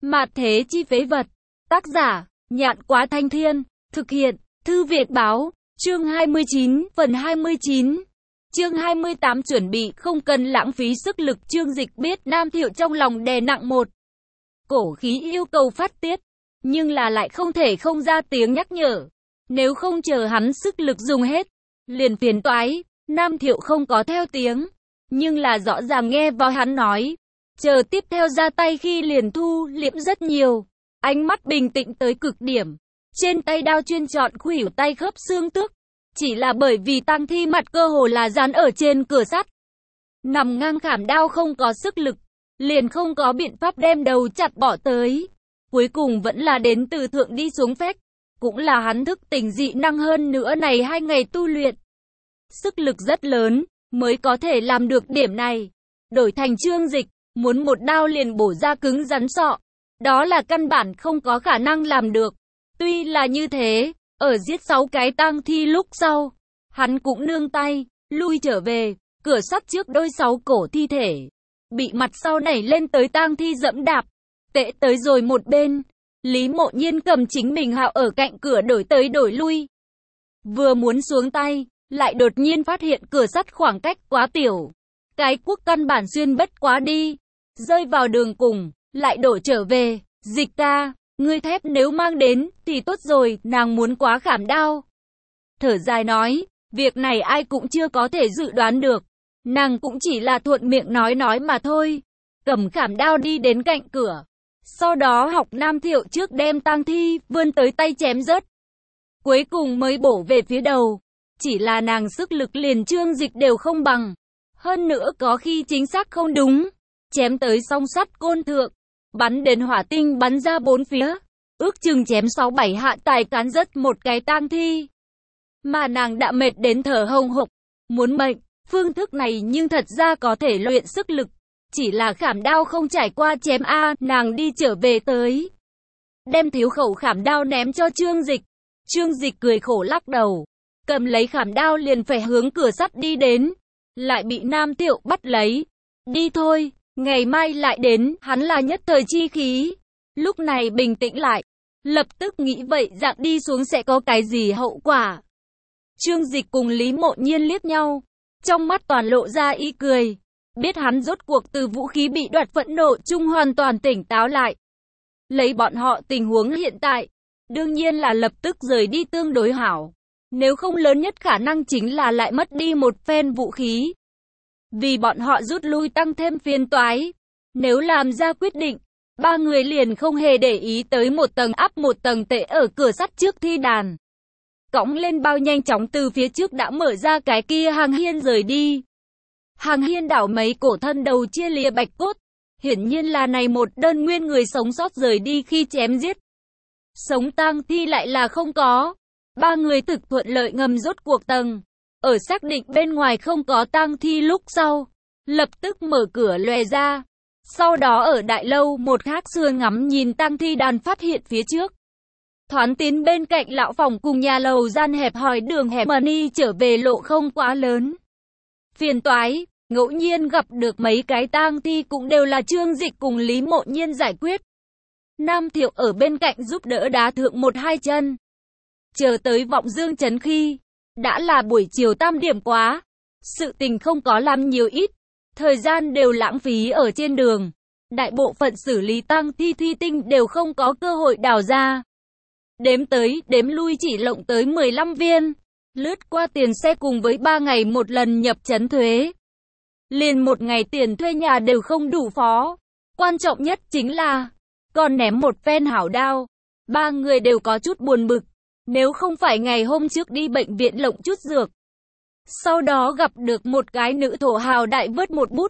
Mạt thế chi phế vật. Tác giả, Nhạn Quá Thanh Thiên. Thực hiện, Thư Việt Báo. Chương 29, phần 29. Chương 28 chuẩn bị không cần lãng phí sức lực. Chương Dịch biết Nam Thiệu trong lòng đè nặng một cổ khí yêu cầu phát tiết, nhưng là lại không thể không ra tiếng nhắc nhở. Nếu không chờ hắn sức lực dùng hết, liền phiền toái. Nam Thiệu không có theo tiếng, nhưng là rõ ràng nghe vào hắn nói. Chờ tiếp theo ra tay khi liền thu liễm rất nhiều. Ánh mắt bình tĩnh tới cực điểm. Trên tay đao chuyên chọn khuỷu tay khớp xương tước. Chỉ là bởi vì tang thi mặt cơ hồ là dán ở trên cửa sắt. Nằm ngang khảm đao không có sức lực, liền không có biện pháp đem đầu chặt bỏ tới. Cuối cùng vẫn là đến từ thượng đi xuống phách. Cũng là hắn thức tỉnh dị năng hơn nữa này 2 ngày tu luyện. Sức lực rất lớn, mới có thể làm được điểm này. Đổi thành Chương Dịch, muốn một đao liền bổ ra cứng rắn sọ. Đó là căn bản không có khả năng làm được. Tuy là như thế, ở giết 6 cái tang thi lúc sau, hắn cũng nương tay, lui trở về, cửa sắt trước đôi 6 cổ thi thể. Bị mặt sau nảy lên tới tang thi dẫm đạp, tệ tới rồi một bên. Lý Mộ Nhiên cầm chính mình hạo ở cạnh cửa đổi tới đổi lui. Vừa muốn xuống tay, lại đột nhiên phát hiện cửa sắt khoảng cách quá tiểu. Cái cuốc căn bản xuyên bất quá đi, rơi vào đường cùng, lại đổ trở về. Dịch ca, ngươi thép nếu mang đến, thì tốt rồi, nàng muốn quá khảm đao. Thở dài nói, việc này ai cũng chưa có thể dự đoán được. Nàng cũng chỉ là thuận miệng nói mà thôi. Cầm khảm đao đi đến cạnh cửa. Sau đó học Nam Thiệu trước đem tang thi, vươn tới tay chém rớt. Cuối cùng mới bổ về phía đầu. Chỉ là nàng sức lực liền Chương Dịch đều không bằng. Hơn nữa có khi chính xác không đúng. Chém tới song sắt côn thượng. Bắn đến hỏa tinh bắn ra 4 phía. Ước chừng chém 6-7 hạ tài cán rớt một cái tang thi. Mà nàng đã mệt đến thở hồng hộc. Muốn mệnh, phương thức này nhưng thật ra có thể luyện sức lực. Chỉ là khảm đao không trải qua chém nàng đi trở về tới. Đem thiếu khẩu khảm đao ném cho Chương Dịch. Chương Dịch cười khổ lắc đầu. Cầm lấy khảm đao liền phải hướng cửa sắt đi đến. Lại bị Nam Thiệu bắt lấy. Đi thôi, ngày mai lại đến, hắn là nhất thời chi khí. Lúc này bình tĩnh lại. Lập tức nghĩ vậy dạng đi xuống sẽ có cái gì hậu quả. Chương Dịch cùng Lý Mộ Nhiên liếc nhau. Trong mắt toàn lộ ra ý cười. Biết hắn rốt cuộc từ vũ khí bị đoạt phẫn nộ chung hoàn toàn tỉnh táo lại. Lấy bọn họ tình huống hiện tại, đương nhiên là lập tức rời đi tương đối hảo. Nếu không lớn nhất khả năng chính là lại mất đi một phen vũ khí. Vì bọn họ rút lui tăng thêm phiền toái. Nếu làm ra quyết định, 3 người liền không hề để ý tới một tầng áp một tầng tệ ở cửa sắt trước thi đàn. Cõng lên bao nhanh chóng từ phía trước đã mở ra cái kia hàng hiên rời đi. Hàng hiên đảo mấy cổ thân đầu chia lìa bạch cốt. Hiển nhiên là này một đơn nguyên người sống sót rời đi khi chém giết. Sống tang thi lại là không có. 3 người thực thuận lợi ngầm rốt cuộc tầng. Ở xác định bên ngoài không có tang thi lúc sau. Lập tức mở cửa lòe ra. Sau đó ở đại lâu một khác xưa ngắm nhìn tang thi đàn phát hiện phía trước. Thoán tín bên cạnh lão phòng cùng nhà lầu gian hẹp hòi đường hẹp money trở về lộ không quá lớn. Phiền toái, ngẫu nhiên gặp được mấy cái tang thi cũng đều là Chương Dịch cùng Lý Mộ Nhiên giải quyết. Nam Thiệu ở bên cạnh giúp đỡ đá thượng 1-2 chân. Chờ tới Vọng Dương trấn khi, đã là buổi chiều 8 điểm quá. Sự tình không có làm nhiều ít, thời gian đều lãng phí ở trên đường. Đại bộ phận xử lý tang thi thủy tinh đều không có cơ hội đào ra. Đếm tới, đếm lui chỉ lộng tới 15 viên. Lướt qua tiền xe cùng với 3 ngày một lần nhập trấn thuế. Liền 1 ngày tiền thuê nhà đều không đủ phó. Quan trọng nhất chính là, còn ném một phen hảo đao. 3 người đều có chút buồn bực. Nếu không phải ngày hôm trước đi bệnh viện lộng chút dược. Sau đó gặp được một cái nữ thổ hào đại vớt một bút.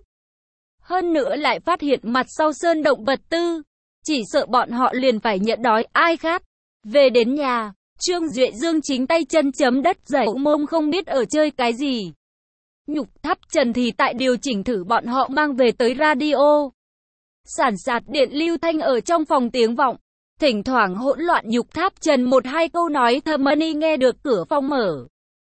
Hơn nữa lại phát hiện mặt sau sơn động vật tư. Chỉ sợ bọn họ liền phải nhận đói ai khát. Về đến nhà, Trương Duệ Dương chính tay chân chấm đất dậy mông không biết ở chơi cái gì. Nhục Tháp Trần thì tại điều chỉnh thử bọn họ mang về tới radio. Sản sạt điện lưu thanh ở trong phòng tiếng vọng. Thỉnh thoảng hỗn loạn Nhục Tháp Trần 1-2 câu nói thầm money nghe được cửa phòng mở.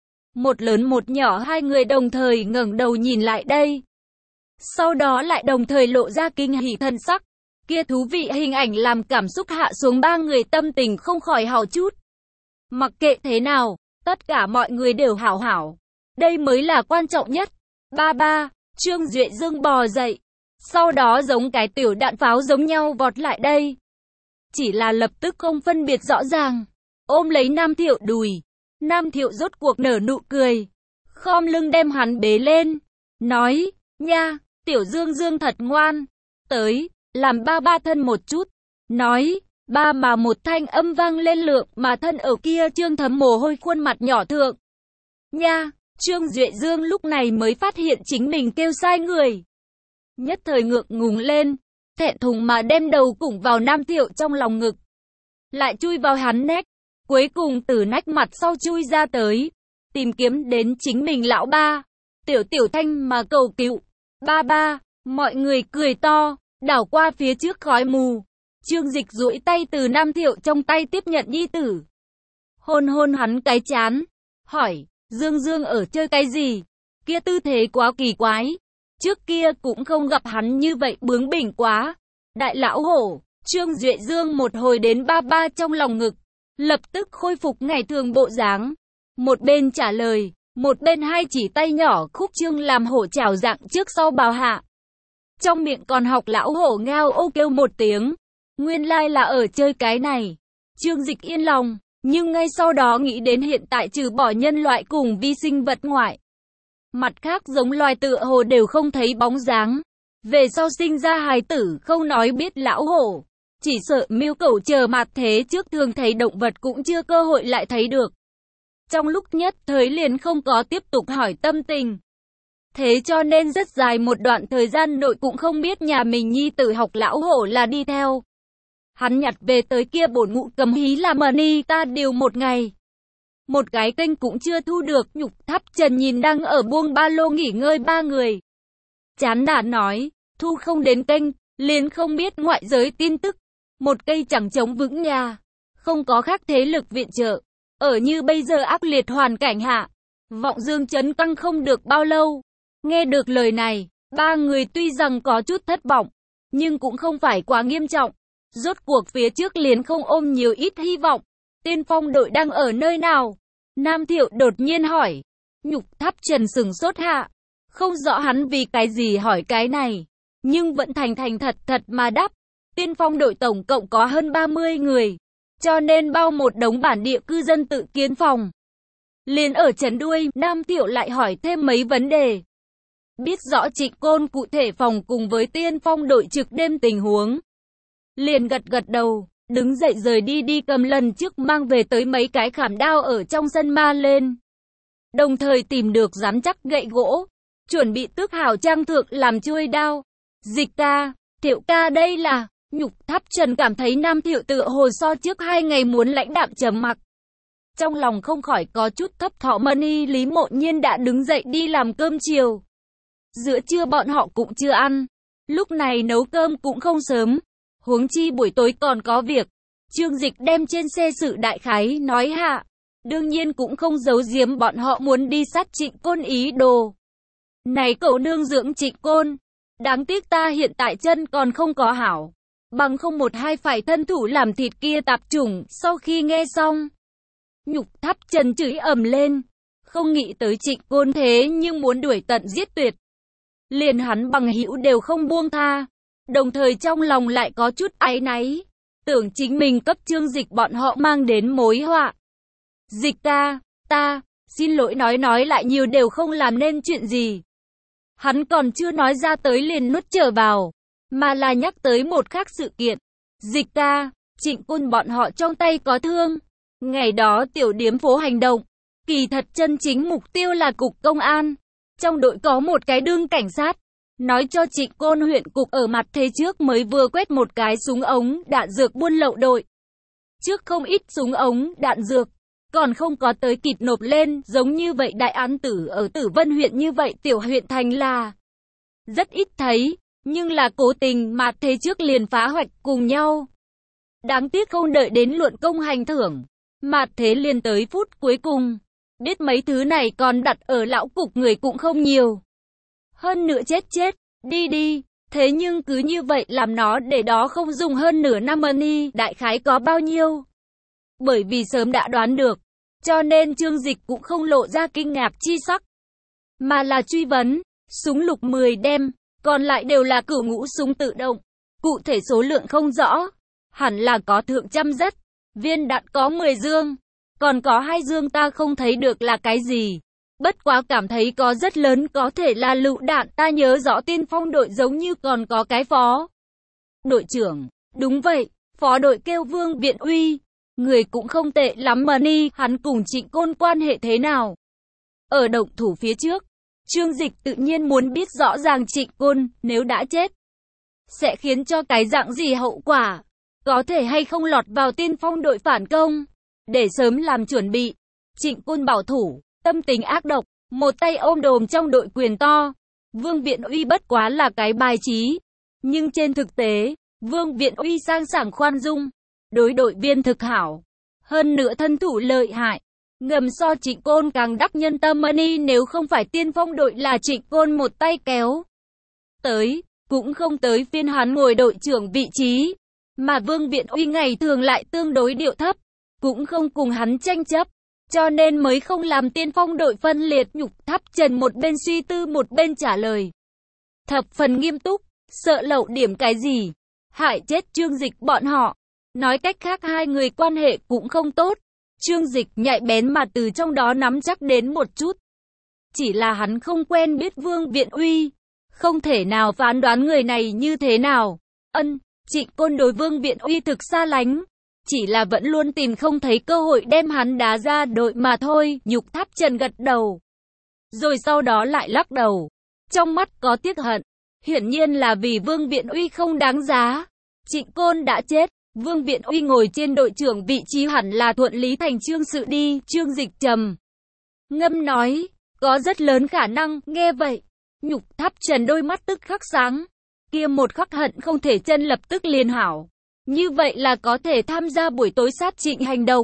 Một lớn một nhỏ 2 người đồng thời ngẩng đầu nhìn lại đây. Sau đó lại đồng thời lộ ra kinh hỉ thần sắc. Kia thú vị hình ảnh làm cảm xúc hạ xuống, ba người tâm tình không khỏi hào chút. Mặc kệ thế nào, tất cả mọi người đều hảo hảo. Đây mới là quan trọng nhất. Ba ba, Trương Duệ Dương bò dậy. Sau đó giống cái tiểu đạn pháo giống nhau vọt lại đây. Chỉ là lập tức không phân biệt rõ ràng. Ôm lấy Nam Thiệu đùi. Nam Thiệu rốt cuộc nở nụ cười. Khom lưng đem hắn bế lên. Nói, nha, tiểu Dương Dương thật ngoan. Tới, làm ba ba thân một chút. Nói, ba mà một thanh âm vang lên lượng mà thân ở kia Trương thấm mồ hôi khuôn mặt nhỏ thượng. Nha, Trương Duệ Dương lúc này mới phát hiện chính mình kêu sai người. Nhất thời ngượng ngùng lên, thẹn thùng mà đem đầu củng vào Nam Thiệu trong lòng ngực. Lại chui vào hắn nách, cuối cùng từ nách mặt sau chui ra tới, tìm kiếm đến chính mình lão ba. Tiểu Tiểu Thanh mà cầu cứu. Ba ba, mọi người cười to, đảo qua phía trước khói mù. Trương Dịch duỗi tay từ Nam Thiệu trong tay tiếp nhận nhi tử. Hôn hôn hắn cái chán, hỏi, Dương Dương ở chơi cái gì? Kia tư thế quá kỳ quái. Trước kia cũng không gặp hắn như vậy bướng bỉnh quá. Đại lão hổ, Trương Duệ Dương một hồi đến ba ba trong lòng ngực, lập tức khôi phục ngày thường bộ dáng. Một bên trả lời, một bên hai chỉ tay nhỏ khúc trương làm hổ chảo dạng trước sau bào hạ. Trong miệng còn học lão hổ ngao ô kêu một tiếng. Nguyên lai là ở chơi cái này. Trương Dịch yên lòng, nhưng ngay sau đó nghĩ đến hiện tại trừ bỏ nhân loại cùng vi sinh vật ngoại, mặt khác giống loài tựa hồ đều không thấy bóng dáng. Về sau sinh ra hài tử không nói biết lão hổ, chỉ sợ miêu cẩu chờ mặt thế trước thường thấy động vật cũng chưa cơ hội lại thấy được. Trong lúc nhất thời liền không có tiếp tục hỏi tâm tình. Thế cho nên rất dài một đoạn thời gian nội cũng không biết nhà mình nhi tử học lão hổ là đi theo. Hắn nhặt về tới kia bổn ngụ cầm hí là money ta điều một ngày. Một cái kênh cũng chưa thu được. Nhục Tháp Trần nhìn đang ở buông ba lô nghỉ ngơi ba người. Chán nản nói, thu không đến kênh, liền không biết ngoại giới tin tức. Một cây chẳng chống vững nhà, không có khác thế lực viện trợ. Ở như bây giờ ác liệt hoàn cảnh hạ, vọng dương chấn căng không được bao lâu. Nghe được lời này, ba người tuy rằng có chút thất vọng, nhưng cũng không phải quá nghiêm trọng. Rốt cuộc phía trước liền không ôm nhiều ít hy vọng. Tiên phong đội đang ở nơi nào? Nam Thiệu đột nhiên hỏi. Nhục Tháp Trần sừng sốt hạ. Không rõ hắn vì cái gì hỏi cái này, nhưng vẫn thành thật thật mà đáp. Tiên phong đội tổng cộng có hơn 30 người, cho nên bao một đống bản địa cư dân tự kiến phòng. Liền ở trấn đuôi, Nam Thiệu lại hỏi thêm mấy vấn đề. Biết rõ Trịnh Côn cụ thể phòng cùng với tiên phong đội trực đêm tình huống. Liền gật đầu, đứng dậy rời đi cầm lần trước mang về tới mấy cái khảm đao ở trong sân ma lên. Đồng thời tìm được rắn chắc gậy gỗ, chuẩn bị tước hảo trang thượng làm chuôi đao. Dịch ca, Thiệu ca đây là... Nhục Tháp Trần cảm thấy Nam Thiệu tựa hồ so trước 2 ngày muốn lãnh đạm trầm mặc. Trong lòng không khỏi có chút thấp thỏm. Money Lý Mộ Nhiên đã đứng dậy đi làm cơm chiều. Giữa trưa bọn họ cũng chưa ăn. Lúc này nấu cơm cũng không sớm. Huống chi buổi tối còn có việc. Trương Dịch đem trên xe sự đại khái nói hạ. Đương nhiên cũng không giấu giếm bọn họ muốn đi sát Trịnh Côn ý đồ. Này cậu nương dưỡng Trịnh Côn. Đáng tiếc ta hiện tại chân còn không có hảo. Bằng không một hai phải thân thủ làm thịt kia tạp chủng. Sau khi nghe xong, Nhục Tháp Trần chửi ầm lên. Không nghĩ tới Trịnh Côn thế nhưng muốn đuổi tận giết tuyệt. Liền hắn bằng hữu đều không buông tha. Đồng thời trong lòng lại có chút áy náy. Tưởng chính mình cấp Trương Dịch bọn họ mang đến mối họa. Dịch ca, ta, xin lỗi nói lại nhiều đều không làm nên chuyện gì. Hắn còn chưa nói ra tới liền nuốt trở vào. Mà là nhắc tới một khác sự kiện. Dịch ca, Trịnh Côn bọn họ trong tay có thương. Ngày đó tiểu điếm phố hành động. Kỳ thật chân chính mục tiêu là cục công an. Trong đội có một cái đương cảnh sát. Nói cho Trịnh Côn huyện cục ở mặt thế trước mới vừa quét một cái súng ống đạn dược buôn lậu đội. Trước không ít súng ống đạn dược. Còn không có tới kịp nộp lên. Giống như vậy đại án tử ở Tử Vân huyện như vậy tiểu huyện thành là rất ít thấy. Nhưng là cố tình mà thế trước liền phá hoạch cùng nhau. Đáng tiếc không đợi đến luận công hành thưởng. Mà thế liền tới phút cuối cùng. Biết mấy thứ này còn đặt ở lão cục người cũng không nhiều. Hơn nữa chết. Đi. Thế nhưng cứ như vậy làm nó để đó không dùng hơn nửa năm money, đại khái có bao nhiêu. Bởi vì sớm đã đoán được, cho nên Trương Dịch cũng không lộ ra kinh ngạc chi sắc, mà là truy vấn. Súng lục 10 đem, còn lại đều là cửu ngũ súng tự động. Cụ thể số lượng không rõ, hẳn là có thượng trăm rất. Viên đạn có 10 dương, còn có 2 dương ta không thấy được là cái gì. Bất quá cảm thấy có rất lớn, có thể là lựu đạn. Ta nhớ rõ Tiên Phong đội giống như còn có cái phó đội trưởng. Đúng vậy, phó đội kêu Vương Viện Uy. Người cũng không tệ lắm mà ni, hắn cùng Trịnh Côn quan hệ thế nào? Ở động thủ phía trước, Trương Dịch tự nhiên muốn biết rõ ràng Trịnh Côn, nếu đã chết, sẽ khiến cho cái dạng gì hậu quả? Có thể hay không lọt vào Tiên Phong đội phản công? Để sớm làm chuẩn bị, Trịnh Côn bảo thủ, tâm tính ác độc, một tay ôm đồm trong đội quyền to. Vương Viện Uy bất quá là cái bài trí. Nhưng trên thực tế, Vương Viện Uy sang sảng khoan dung, đối đội viên thực hảo. Hơn nữa thân thủ lợi hại, ngầm so Trịnh Côn càng đắc nhân tâm money. Nếu không phải Tiên Phong đội là Trịnh Côn một tay kéo tới, cũng không tới phiên hắn ngồi đội trưởng vị trí. Mà Vương Viện Uy ngày thường lại tương đối điệu thấp, cũng không cùng hắn tranh chấp, cho nên mới không làm Tiên Phong đội phân liệt. Nhục Tháp Trần một bên suy tư một bên trả lời, thập phần nghiêm túc, sợ lậu điểm cái gì, hại chết Trương Dịch bọn họ. Nói cách khác hai người quan hệ cũng không tốt. Trương Dịch nhạy bén mà từ trong đó nắm chắc đến một chút. Chỉ là hắn không quen biết Vương Viện Uy, không thể nào phán đoán người này như thế nào. Trịnh Côn đối Vương Viện Uy thực xa lánh, chỉ là vẫn luôn tìm không thấy cơ hội đem hắn đá ra đội mà thôi. Nhục Tháp Trần gật đầu, rồi sau đó lại lắc đầu, trong mắt có tiếc hận, hiển nhiên là vì Vương Viện Uy không đáng giá. Trịnh Côn đã chết, Vương Viện Uy ngồi trên đội trưởng vị trí hẳn là thuận lý thành trương sự đi. Trương Dịch trầm ngâm nói, có rất lớn khả năng. Nghe vậy, Nhục Tháp Trần đôi mắt tức khắc sáng, kia một khắc hận không thể chân lập tức liền hảo. Như vậy là có thể tham gia buổi tối sát Trịnh hành động.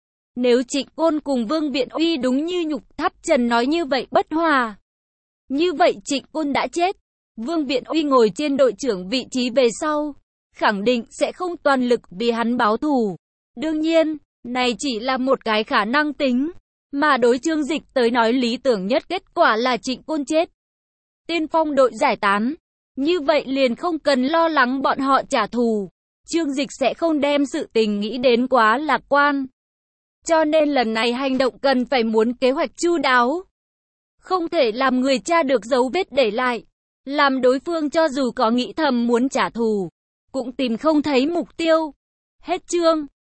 Nếu Trịnh Côn cùng Vương Viện Uy đúng như Nhục Tháp Trần nói như vậy bất hòa, như vậy Trịnh Côn đã chết, Vương Viện Uy ngồi trên đội trưởng vị trí về sau, khẳng định sẽ không toàn lực vì hắn báo thù. Đương nhiên, này chỉ là một cái khả năng tính, mà đối Trương Dịch tới nói lý tưởng nhất kết quả là Trịnh Côn chết, Tiên Phong đội giải tán. Như vậy liền không cần lo lắng bọn họ trả thù. Trương Dịch sẽ không đem sự tình nghĩ đến quá lạc quan. Cho nên lần này hành động cần phải muốn kế hoạch chu đáo. Không thể làm người tra được dấu vết để lại. Làm đối phương cho dù có nghĩ thầm muốn trả thù, cũng tìm không thấy mục tiêu. Hết chương.